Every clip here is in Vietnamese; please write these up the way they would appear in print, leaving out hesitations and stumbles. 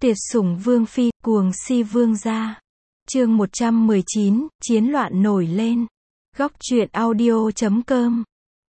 Tiệt sủng vương phi, cuồng si vương gia. Chương 119, chiến loạn nổi lên. Góc truyện audio.com.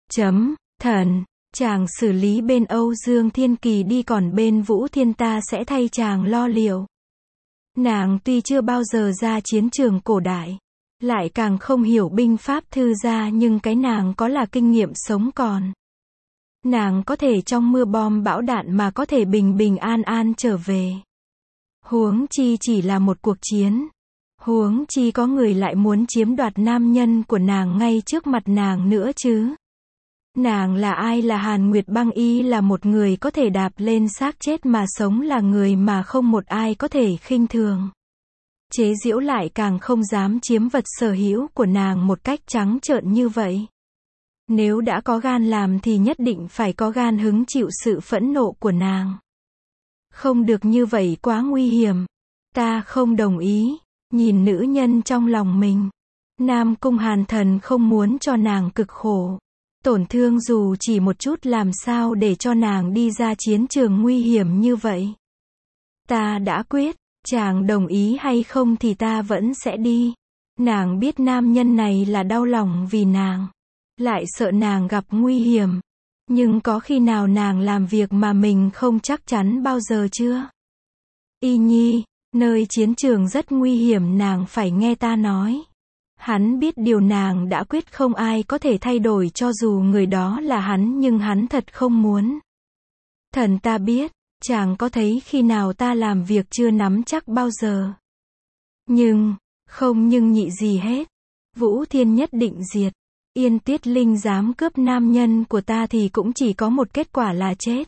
Thần, chàng xử lý bên Âu Dương Thiên Kỳ đi, còn bên Vũ Thiên ta sẽ thay chàng lo liệu. Nàng tuy chưa bao giờ ra chiến trường cổ đại, lại càng không hiểu binh pháp thư gia, nhưng cái nàng có là kinh nghiệm sống còn. Nàng có thể trong mưa bom bão đạn mà có thể bình bình an an trở về. Huống chi chỉ là một cuộc chiến. Huống chi có người lại muốn chiếm đoạt nam nhân của nàng ngay trước mặt nàng nữa chứ. Nàng là ai? Là Hàn Nguyệt Băng Y, là một người có thể đạp lên xác chết mà sống, là người mà không một ai có thể khinh thường. Chế giễu, lại càng không dám chiếm vật sở hữu của nàng một cách trắng trợn như vậy. Nếu đã có gan làm thì nhất định phải có gan hứng chịu sự phẫn nộ của nàng. Không được như vậy, quá nguy hiểm. Ta không đồng ý. Nhìn nữ nhân trong lòng mình, Nam Cung Hàn Thần không muốn cho nàng cực khổ, tổn thương dù chỉ một chút. Làm sao để cho nàng đi ra chiến trường nguy hiểm như vậy? Ta đã quyết, chàng đồng ý hay không thì ta vẫn sẽ đi. Nàng biết nam nhân này là đau lòng vì nàng, lại sợ nàng gặp nguy hiểm. Nhưng có khi nào nàng làm việc mà mình không chắc chắn bao giờ chưa? Y Nhi, nơi chiến trường rất nguy hiểm, nàng phải nghe ta nói. Hắn biết điều nàng đã quyết, không ai có thể thay đổi cho dù người đó là hắn, nhưng hắn thật không muốn. Thần ta biết, chàng có thấy khi nào ta làm việc chưa nắm chắc bao giờ. Nhưng, không nhưng nhị gì hết. Vũ Thiên nhất định diệt. Yên Tiết Linh dám cướp nam nhân của ta thì cũng chỉ có một kết quả là chết.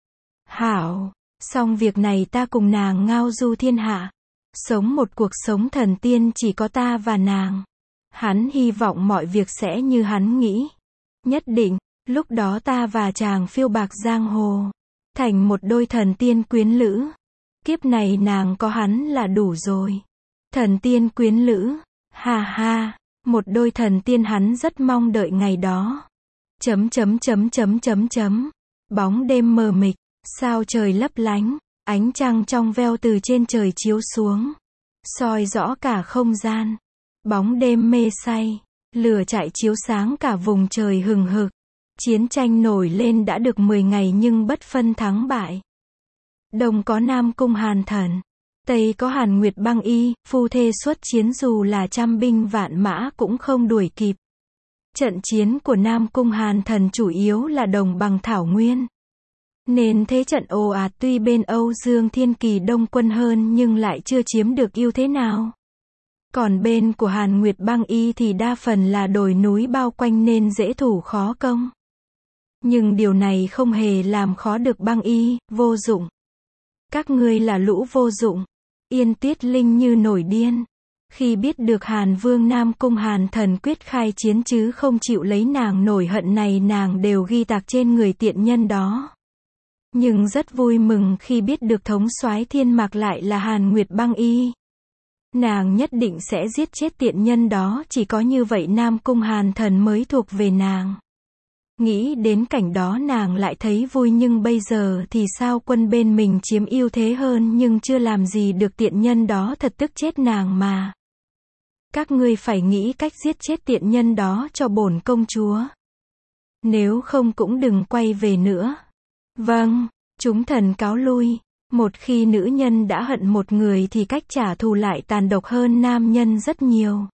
Hảo, xong việc này ta cùng nàng ngao du thiên hạ. Sống một cuộc sống thần tiên, chỉ có ta và nàng. Hắn hy vọng mọi việc sẽ như hắn nghĩ. Nhất định, lúc đó ta và chàng phiêu bạc giang hồ, thành một đôi thần tiên quyến lữ. Kiếp này nàng có hắn là đủ rồi. Thần tiên quyến lữ, ha ha, một đôi thần tiên, hắn rất mong đợi ngày đó. Bóng đêm mờ mịt, sao trời lấp lánh, ánh trăng trong veo từ trên trời chiếu xuống, soi rõ cả không gian. Bóng đêm mê say, lửa chạy chiếu sáng cả vùng trời hừng hực. Chiến tranh nổi lên đã được 10 ngày nhưng bất phân thắng bại. Đông có Nam Cung Hàn Thần, Tây có Hàn Nguyệt Băng Y, phu thê xuất chiến dù là trăm binh vạn mã cũng không đuổi kịp. Trận chiến của Nam Cung Hàn Thần chủ yếu là đồng bằng thảo nguyên, nên thế trận ồ ạt. Tuy bên Âu Dương Thiên Kỳ đông quân hơn nhưng lại chưa chiếm được ưu thế nào. Còn bên của Hàn Nguyệt Băng Y thì đa phần là đồi núi bao quanh nên dễ thủ khó công. Nhưng điều này không hề làm khó được Băng Y. Vô dụng. Các ngươi là lũ vô dụng. Yên Tiết Linh như nổi điên. Khi biết được Hàn Vương Nam Cung Hàn Thần quyết khai chiến chứ không chịu lấy nàng, nổi hận này nàng đều ghi tạc trên người tiện nhân đó. Nhưng rất vui mừng khi biết được thống soái Thiên Mạc lại là Hàn Nguyệt Băng Y. Nàng nhất định sẽ giết chết tiện nhân đó, chỉ có như vậy Nam Cung Hàn Thần mới thuộc về nàng. Nghĩ đến cảnh đó nàng lại thấy vui, nhưng bây giờ thì sao? Quân bên mình chiếm ưu thế hơn nhưng chưa làm gì được tiện nhân đó, thật tức chết nàng mà. Các ngươi phải nghĩ cách giết chết tiện nhân đó cho bổn công chúa. Nếu không cũng đừng quay về nữa. Vâng, chúng thần cáo lui. Một khi nữ nhân đã hận một người thì cách trả thù lại tàn độc hơn nam nhân rất nhiều.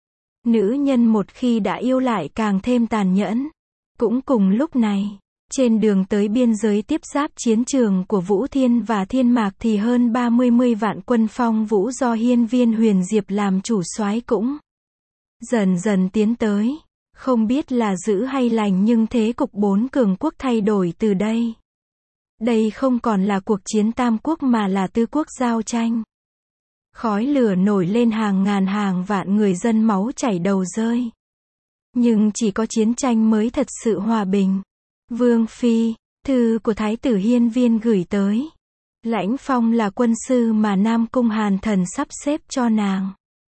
Nữ nhân một khi đã yêu lại càng thêm tàn nhẫn. Cũng cùng lúc này, trên đường tới biên giới tiếp giáp chiến trường của Vũ Thiên và Thiên Mạc thì hơn 30 vạn quân Phong Vũ do Hiên Viên Huyền Diệp làm chủ soái cũng dần dần tiến tới. Không biết là dữ hay lành nhưng thế cục bốn cường quốc thay đổi từ đây. Đây không còn là cuộc chiến tam quốc mà là tứ quốc giao tranh. Khói lửa nổi lên, hàng ngàn hàng vạn người dân máu chảy đầu rơi. Nhưng chỉ có chiến tranh mới thật sự hòa bình. Vương Phi, thư của Thái tử Hiên Viên gửi tới. Lãnh Phong là quân sư mà Nam Cung Hàn Thần sắp xếp cho nàng.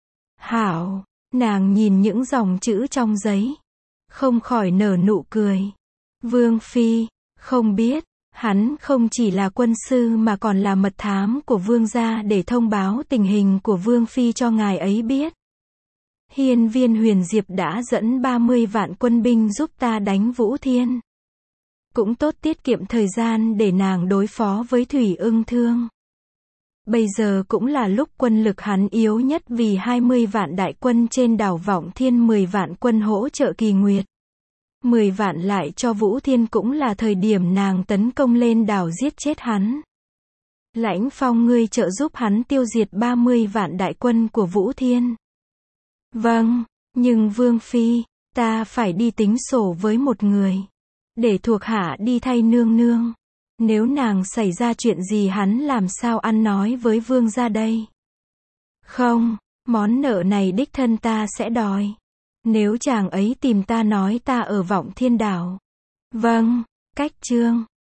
Hảo, nàng nhìn những dòng chữ trong giấy, không khỏi nở nụ cười. Vương Phi, không biết, Hắn không chỉ là quân sư mà còn là mật thám của vương gia để thông báo tình hình của vương phi cho ngài ấy biết. Hiên viên Huyền Diệp đã dẫn 30 vạn quân binh giúp ta đánh Vũ Thiên. Cũng tốt tiết kiệm thời gian để nàng đối phó với Thủy Ưng Thương. Bây giờ cũng là lúc quân lực hắn yếu nhất vì 20 vạn đại quân trên đảo Vọng Thiên 10 vạn quân hỗ trợ Kỳ Nguyệt. 10 vạn lại cho Vũ Thiên cũng là thời điểm nàng tấn công lên đảo giết chết hắn. Lãnh Phong ngươi trợ giúp hắn tiêu diệt 30 vạn đại quân của Vũ Thiên. Vâng, nhưng Vương Phi, ta phải đi tính sổ với một người. Để thuộc hạ đi thay nương nương. Nếu nàng xảy ra chuyện gì hắn làm sao ăn nói với vương gia đây? Không, món nợ này đích thân ta sẽ đòi. Nếu chàng ấy tìm ta nói ta ở Vọng Thiên đảo. Vâng, cách chương.